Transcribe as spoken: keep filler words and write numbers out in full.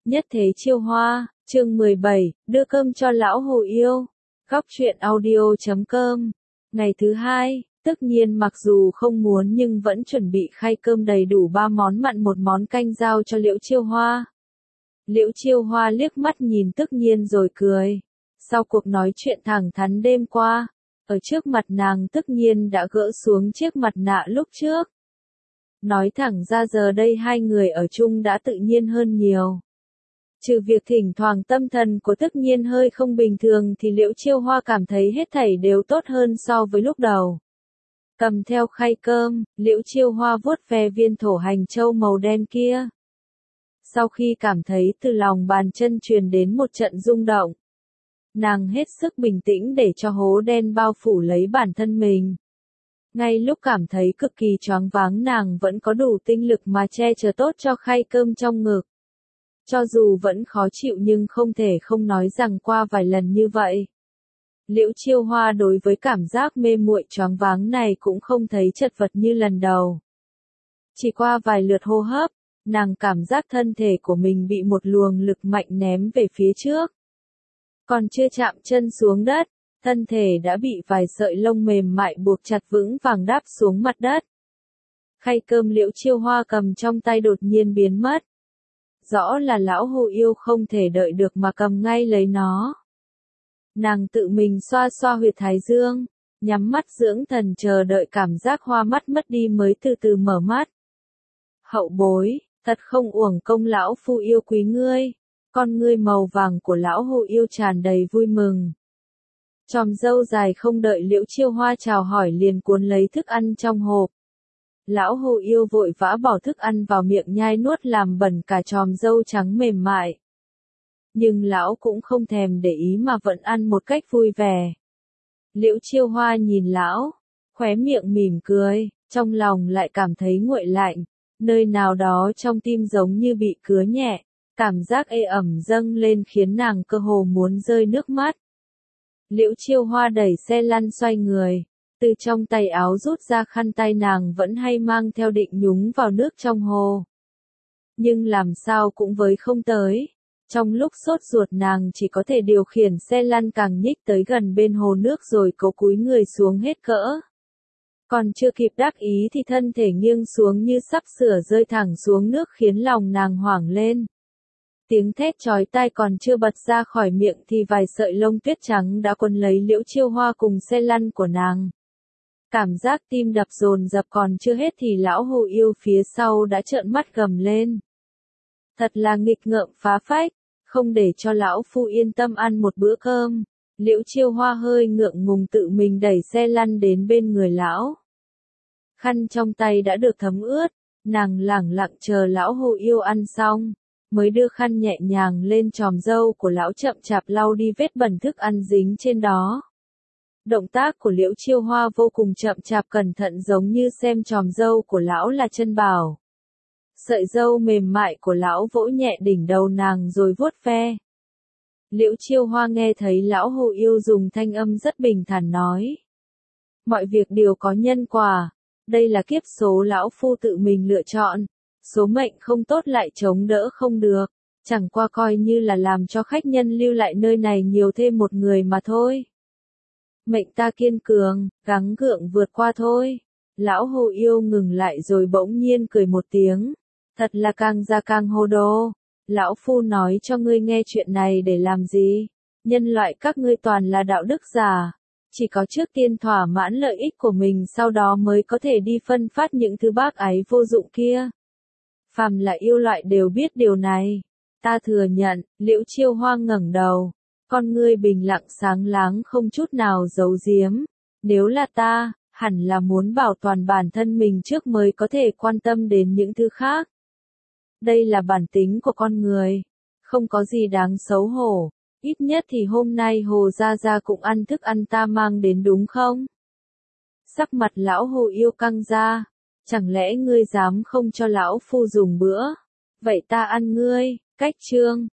Nhất thế chiêu hoa, chương mười bảy, đưa cơm cho lão hồ yêu. Góc truyện audio chấm com. Ngày thứ hai, tất nhiên mặc dù không muốn nhưng vẫn chuẩn bị khay cơm đầy đủ ba món mặn một món canh giao cho Liễu Chiêu Hoa. Liễu Chiêu Hoa liếc mắt nhìn tất nhiên rồi cười. Sau cuộc nói chuyện thẳng thắn đêm qua, ở trước mặt nàng tất nhiên đã gỡ xuống chiếc mặt nạ lúc trước. Nói thẳng ra giờ đây hai người ở chung đã tự nhiên hơn nhiều. Trừ việc thỉnh thoảng tâm thần của tất nhiên hơi không bình thường thì Liễu Chiêu Hoa cảm thấy hết thảy đều tốt hơn so với lúc đầu. Cầm theo khay cơm, Liễu Chiêu Hoa vuốt ve viên thổ hành châu màu đen kia. Sau khi cảm thấy từ lòng bàn chân truyền đến một trận rung động, nàng hết sức bình tĩnh để cho hố đen bao phủ lấy bản thân mình. Ngay lúc cảm thấy cực kỳ choáng váng nàng vẫn có đủ tinh lực mà che chở tốt cho khay cơm trong ngực. Cho dù vẫn khó chịu nhưng không thể không nói rằng qua vài lần như vậy, Liễu Chiêu Hoa đối với cảm giác mê muội choáng váng này cũng không thấy chật vật như lần đầu. Chỉ qua vài lượt hô hấp, nàng cảm giác thân thể của mình bị một luồng lực mạnh ném về phía trước. Còn chưa chạm chân xuống đất, thân thể đã bị vài sợi lông mềm mại buộc chặt vững vàng đáp xuống mặt đất. Khay cơm Liễu Chiêu Hoa cầm trong tay đột nhiên biến mất. Rõ là lão hồ yêu không thể đợi được mà cầm ngay lấy nó. Nàng tự mình xoa xoa huyệt thái dương, nhắm mắt dưỡng thần chờ đợi cảm giác hoa mắt mất đi mới từ từ mở mắt. Hậu bối, thật không uổng công lão phu yêu quý ngươi. Con ngươi màu vàng của lão hồ yêu tràn đầy vui mừng. Chòm râu dài không đợi Liễu Chiêu Hoa chào hỏi liền cuốn lấy thức ăn trong hộp. Lão hồ yêu vội vã bỏ thức ăn vào miệng nhai nuốt làm bẩn cả chòm râu trắng mềm mại. Nhưng lão cũng không thèm để ý mà vẫn ăn một cách vui vẻ. Liễu Chiêu Hoa nhìn lão, khóe miệng mỉm cười, trong lòng lại cảm thấy nguội lạnh, nơi nào đó trong tim giống như bị cứa nhẹ, cảm giác ê ẩm dâng lên khiến nàng cơ hồ muốn rơi nước mắt. Liễu Chiêu Hoa đẩy xe lăn xoay người, từ trong tay áo rút ra khăn tay nàng vẫn hay mang theo định nhúng vào nước trong hồ. Nhưng làm sao cũng với không tới. Trong lúc sốt ruột nàng chỉ có thể điều khiển xe lăn càng nhích tới gần bên hồ nước rồi cố cúi người xuống hết cỡ. Còn chưa kịp đắc ý thì thân thể nghiêng xuống như sắp sửa rơi thẳng xuống nước khiến lòng nàng hoảng lên. Tiếng thét chói tai còn chưa bật ra khỏi miệng thì vài sợi lông tuyết trắng đã quấn lấy Liễu Chiêu Hoa cùng xe lăn của nàng. Cảm giác tim đập dồn dập còn chưa hết thì lão hồ yêu phía sau đã trợn mắt gầm lên. Thật là nghịch ngợm phá phách, không để cho lão phu yên tâm ăn một bữa cơm. Liễu Chiêu Hoa hơi ngượng ngùng tự mình đẩy xe lăn đến bên người lão. Khăn trong tay đã được thấm ướt, nàng lẳng lặng chờ lão hồ yêu ăn xong, mới đưa khăn nhẹ nhàng lên chòm râu của lão chậm chạp lau đi vết bẩn thức ăn dính trên đó. Động tác của Liễu Chiêu Hoa vô cùng chậm chạp cẩn thận giống như xem chòm râu của lão là chân bảo. Sợi râu mềm mại của lão vỗ nhẹ đỉnh đầu nàng rồi vuốt ve. Liễu Chiêu Hoa nghe thấy lão hồ yêu dùng thanh âm rất bình thản nói. Mọi việc đều có nhân quả, đây là kiếp số lão phu tự mình lựa chọn, số mệnh không tốt lại chống đỡ không được, chẳng qua coi như là làm cho khách nhân lưu lại nơi này nhiều thêm một người mà thôi. Mệnh ta kiên cường, gắng gượng vượt qua thôi. Lão hồ yêu ngừng lại rồi bỗng nhiên cười một tiếng. Thật là càng già càng hồ đồ. Lão phu nói cho ngươi nghe chuyện này để làm gì? Nhân loại các ngươi toàn là đạo đức giả. Chỉ có trước tiên thỏa mãn lợi ích của mình sau đó mới có thể đi phân phát những thứ bác ái vô dụng kia. Phàm là yêu loại đều biết điều này. Ta thừa nhận, Liễu Chiêu Hoa ngẩng đầu. Con ngươi bình lặng sáng láng không chút nào giấu giếm. Nếu là ta, hẳn là muốn bảo toàn bản thân mình trước mới có thể quan tâm đến những thứ khác. Đây là bản tính của con người. Không có gì đáng xấu hổ. Ít nhất thì hôm nay Hồ Gia Gia cũng ăn thức ăn ta mang đến đúng không? Sắc mặt lão hồ yêu căng ra. Chẳng lẽ ngươi dám không cho lão phu dùng bữa? Vậy ta ăn ngươi. Cách chương.